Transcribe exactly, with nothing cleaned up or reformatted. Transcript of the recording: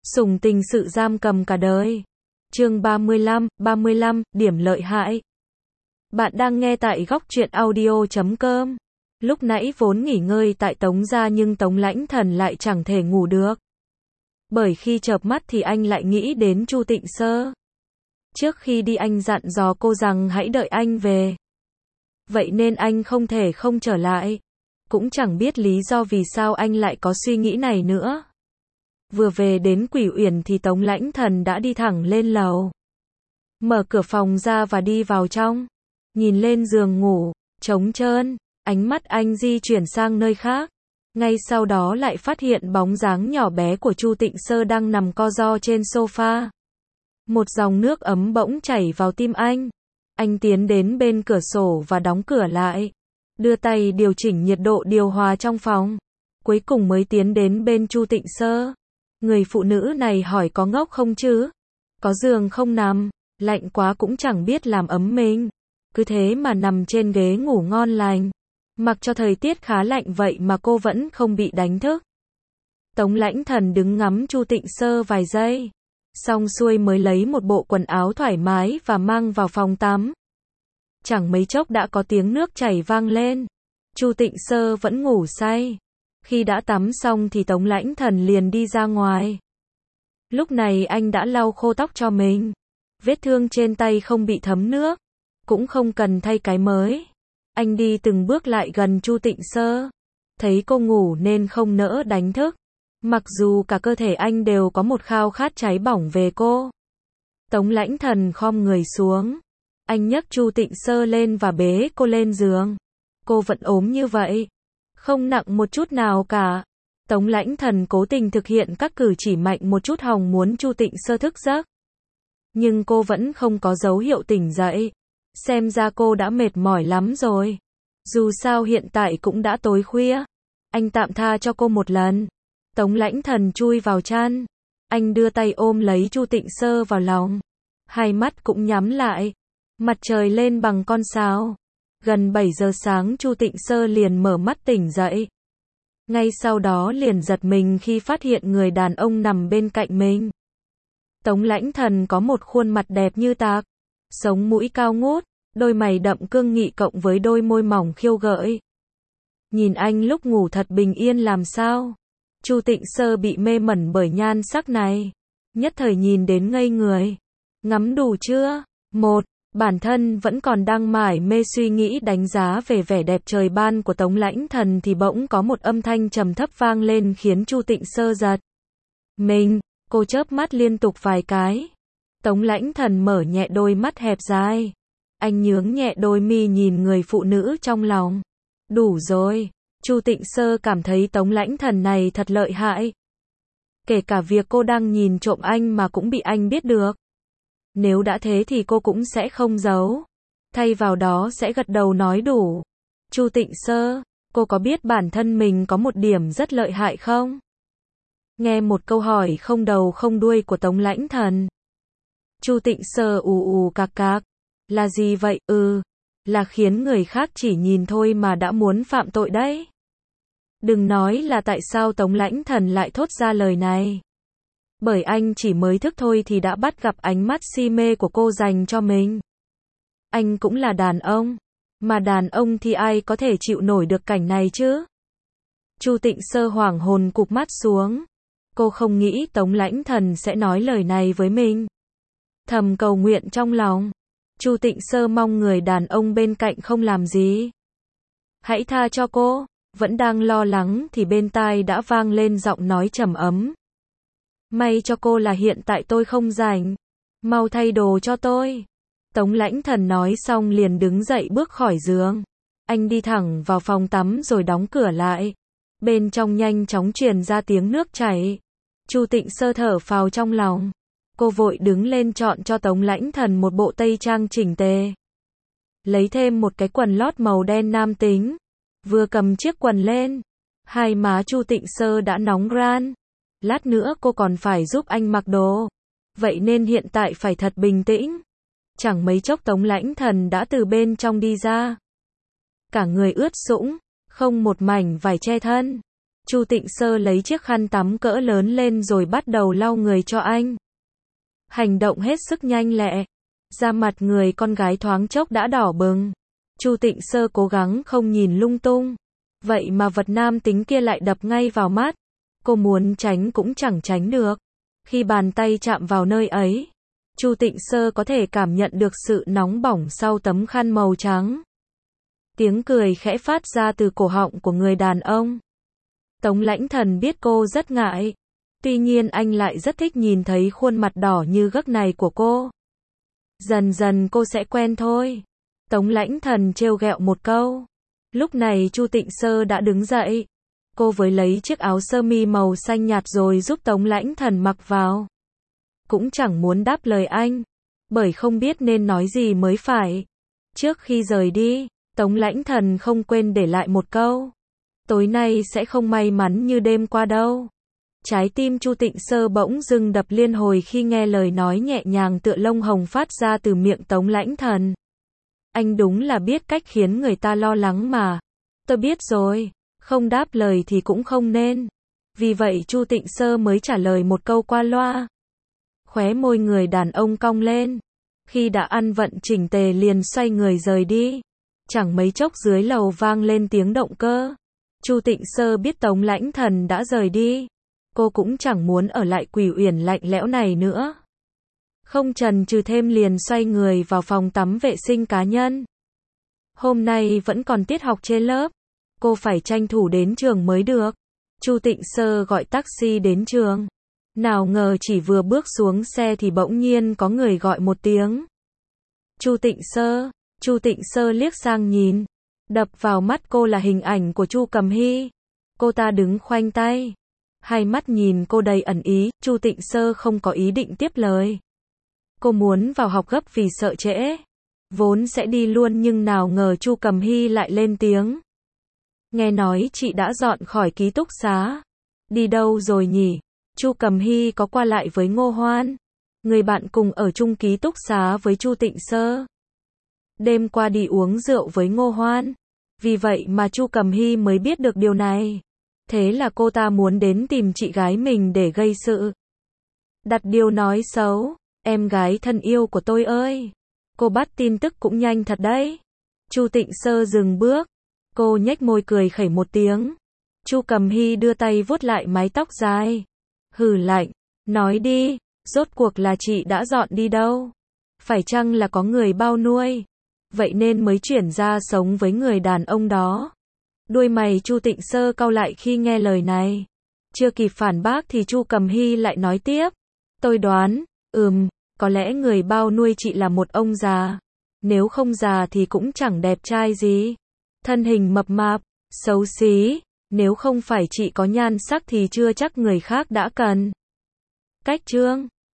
Sủng tình sự giam cầm cả đời. Chương ba mươi lăm, ba mươi lăm, điểm lợi hại. Bạn đang nghe tại góc truyện audio chấm com. Lúc nãy vốn nghỉ ngơi tại Tống gia nhưng Tống Lãnh Thần lại chẳng thể ngủ được. Bởi khi chợp mắt thì anh lại nghĩ đến Chu Tịnh Sơ. Trước khi đi anh dặn dò cô rằng hãy đợi anh về. Vậy nên anh không thể không trở lại. Cũng chẳng biết lý do vì sao anh lại có suy nghĩ này nữa. Vừa về đến Quỷ Uyển thì Tống Lãnh Thần đã đi thẳng lên lầu. Mở cửa phòng ra và đi vào trong. Nhìn lên giường ngủ, trống trơn, ánh mắt anh di chuyển sang nơi khác. Ngay sau đó lại phát hiện bóng dáng nhỏ bé của Chu Tịnh Sơ đang nằm co ro trên sofa. Một dòng nước ấm bỗng chảy vào tim anh. Anh tiến đến bên cửa sổ và đóng cửa lại. Đưa tay điều chỉnh nhiệt độ điều hòa trong phòng. Cuối cùng mới tiến đến bên Chu Tịnh Sơ. Người phụ nữ này hỏi có ngốc không chứ? Có giường không nằm? Lạnh quá cũng chẳng biết làm ấm mình. Cứ thế mà nằm trên ghế ngủ ngon lành. Mặc cho thời tiết khá lạnh vậy mà cô vẫn không bị đánh thức. Tống Lãnh Thần đứng ngắm Chu Tịnh Sơ vài giây. Xong xuôi mới lấy một bộ quần áo thoải mái và mang vào phòng tắm. Chẳng mấy chốc đã có tiếng nước chảy vang lên. Chu Tịnh Sơ vẫn ngủ say. Khi đã tắm xong thì Tống Lãnh Thần liền đi ra ngoài. Lúc này anh đã lau khô tóc cho mình. Vết thương trên tay không bị thấm nước. Cũng không cần thay cái mới. Anh đi từng bước lại gần Chu Tịnh Sơ. Thấy cô ngủ nên không nỡ đánh thức. Mặc dù cả cơ thể anh đều có một khao khát cháy bỏng về cô. Tống Lãnh Thần khom người xuống. Anh nhấc Chu Tịnh Sơ lên và bế cô lên giường. Cô vẫn ốm như vậy. Không nặng một chút nào cả. Tống Lãnh Thần cố tình thực hiện các cử chỉ mạnh một chút hòng muốn Chu Tịnh Sơ thức giấc. Nhưng cô vẫn không có dấu hiệu tỉnh dậy. Xem ra cô đã mệt mỏi lắm rồi. Dù sao hiện tại cũng đã tối khuya. Anh tạm tha cho cô một lần. Tống Lãnh Thần chui vào chăn. Anh đưa tay ôm lấy Chu Tịnh Sơ vào lòng. Hai mắt cũng nhắm lại. Mặt trời lên bằng con sáo. Gần bảy giờ sáng Chu Tịnh Sơ liền mở mắt tỉnh dậy. Ngay sau đó liền giật mình khi phát hiện người đàn ông nằm bên cạnh mình. Tống Lãnh Thần có một khuôn mặt đẹp như tạc. Sống mũi cao ngút, đôi mày đậm cương nghị cộng với đôi môi mỏng khiêu gợi. Nhìn anh lúc ngủ thật bình yên làm sao. Chu Tịnh Sơ bị mê mẩn bởi nhan sắc này. Nhất thời nhìn đến ngây người. Ngắm đủ chưa? Một. Bản thân vẫn còn đang mải mê suy nghĩ đánh giá về vẻ đẹp trời ban của Tống Lãnh Thần thì bỗng có một âm thanh trầm thấp vang lên khiến Chu Tịnh Sơ giật mình. Cô chớp mắt liên tục vài cái. Tống Lãnh Thần mở nhẹ đôi mắt hẹp dài. Anh nhướng nhẹ đôi mi nhìn người phụ nữ trong lòng. Đủ rồi. Chu Tịnh Sơ cảm thấy Tống Lãnh Thần này thật lợi hại. Kể cả việc cô đang nhìn trộm anh mà cũng bị anh biết được. Nếu đã thế thì cô cũng sẽ không giấu. Thay vào đó sẽ gật đầu nói đủ. Chu Tịnh Sơ, cô có biết bản thân mình có một điểm rất lợi hại không? Nghe một câu hỏi không đầu không đuôi của Tống Lãnh Thần. Chu Tịnh Sơ ù ù cạc cạc. Là gì vậy? Ừ, là khiến người khác chỉ nhìn thôi mà đã muốn phạm tội đấy. Đừng nói là tại sao Tống Lãnh Thần lại thốt ra lời này. Bởi anh chỉ mới thức thôi thì đã bắt gặp ánh mắt si mê của cô dành cho mình. Anh cũng là đàn ông. Mà đàn ông thì ai có thể chịu nổi được cảnh này chứ? Chu Tịnh Sơ hoảng hồn cụp mắt xuống. Cô không nghĩ Tống Lãnh Thần sẽ nói lời này với mình. Thầm cầu nguyện trong lòng. Chu Tịnh Sơ mong người đàn ông bên cạnh không làm gì. Hãy tha cho cô. Vẫn đang lo lắng thì bên tai đã vang lên giọng nói trầm ấm. May cho cô là hiện tại tôi không rảnh. Mau thay đồ cho tôi. Tống Lãnh Thần nói xong liền đứng dậy bước khỏi giường. Anh đi thẳng vào phòng tắm rồi đóng cửa lại. Bên trong nhanh chóng truyền ra tiếng nước chảy. Chu Tịnh Sơ thở phào trong lòng. Cô vội đứng lên chọn cho Tống Lãnh Thần một bộ tây trang chỉnh tề. Lấy thêm một cái quần lót màu đen nam tính. Vừa cầm chiếc quần lên. Hai má Chu Tịnh Sơ đã nóng ran. Lát nữa cô còn phải giúp anh mặc đồ. Vậy nên hiện tại phải thật bình tĩnh. Chẳng mấy chốc Tống Lãnh Thần đã từ bên trong đi ra. Cả người ướt sũng, không một mảnh vải che thân. Chu Tịnh Sơ lấy chiếc khăn tắm cỡ lớn lên rồi bắt đầu lau người cho anh. Hành động hết sức nhanh lẹ. Da mặt người con gái thoáng chốc đã đỏ bừng. Chu Tịnh Sơ cố gắng không nhìn lung tung. Vậy mà vật nam tính kia lại đập ngay vào mắt. Cô muốn tránh cũng chẳng tránh được. Khi bàn tay chạm vào nơi ấy, Chu Tịnh Sơ có thể cảm nhận được sự nóng bỏng sau tấm khăn màu trắng. Tiếng cười khẽ phát ra từ cổ họng của người đàn ông. Tống Lãnh Thần biết cô rất ngại. Tuy nhiên anh lại rất thích nhìn thấy khuôn mặt đỏ như gấc này của cô. Dần dần cô sẽ quen thôi. Tống Lãnh Thần trêu ghẹo một câu. Lúc này Chu Tịnh Sơ đã đứng dậy. Cô với lấy chiếc áo sơ mi màu xanh nhạt rồi giúp Tống Lãnh Thần mặc vào. Cũng chẳng muốn đáp lời anh, bởi không biết nên nói gì mới phải. Trước khi rời đi, Tống Lãnh Thần không quên để lại một câu. Tối nay sẽ không may mắn như đêm qua đâu. Trái tim Chu Tịnh Sơ bỗng dưng đập liên hồi khi nghe lời nói nhẹ nhàng tựa lông hồng phát ra từ miệng Tống Lãnh Thần. Anh đúng là biết cách khiến người ta lo lắng mà. Tôi biết rồi, không đáp lời thì cũng không nên. Vì vậy Chu Tịnh Sơ mới trả lời một câu qua loa. Khóe môi người đàn ông cong lên. Khi đã ăn vận chỉnh tề liền xoay người rời đi. Chẳng mấy chốc dưới lầu vang lên tiếng động cơ. Chu Tịnh Sơ biết Tống Lãnh Thần đã rời đi. Cô cũng chẳng muốn ở lại Quỷ Uyển lạnh lẽo này nữa. Không chần chừ thêm liền xoay người vào phòng tắm vệ sinh cá nhân. Hôm nay vẫn còn tiết học trên lớp. Cô phải tranh thủ đến trường mới được. Chu Tịnh Sơ gọi taxi đến trường. Nào ngờ chỉ vừa bước xuống xe thì bỗng nhiên có người gọi một tiếng. Chu Tịnh Sơ. Chu Tịnh Sơ liếc sang nhìn. Đập vào mắt cô là hình ảnh của Chu Cầm Hy. Cô ta đứng khoanh tay. Hai mắt nhìn cô đầy ẩn ý. Chu Tịnh Sơ không có ý định tiếp lời. Cô muốn vào học gấp vì sợ trễ. Vốn sẽ đi luôn nhưng nào ngờ Chu Cầm Hy lại lên tiếng. Nghe nói chị đã dọn khỏi ký túc xá. Đi đâu rồi nhỉ? Chu Cầm Hy có qua lại với Ngô Hoan. Người bạn cùng ở chung ký túc xá với Chu Tịnh Sơ. Đêm qua đi uống rượu với Ngô Hoan. Vì vậy mà Chu Cầm Hy mới biết được điều này. Thế là cô ta muốn đến tìm chị gái mình để gây sự. Đặt điều nói xấu. Em gái thân yêu của tôi ơi. Cô bắt tin tức cũng nhanh thật đấy. Chu Tịnh Sơ dừng bước. Cô nhếch môi cười khẩy một tiếng. Chu Cầm Hy đưa tay vuốt lại mái tóc dài. Hừ lạnh. Nói đi. Rốt cuộc là chị đã dọn đi đâu? Phải chăng là có người bao nuôi? Vậy nên mới chuyển ra sống với người đàn ông đó. Đuôi mày Chu Tịnh Sơ cau lại khi nghe lời này. Chưa kịp phản bác thì Chu Cầm Hy lại nói tiếp. Tôi đoán, ừm, có lẽ người bao nuôi chị là một ông già. Nếu không già thì cũng chẳng đẹp trai gì. Thân hình mập mạp, xấu xí. Nếu không phải chị có nhan sắc thì chưa chắc người khác đã cần. Cách chương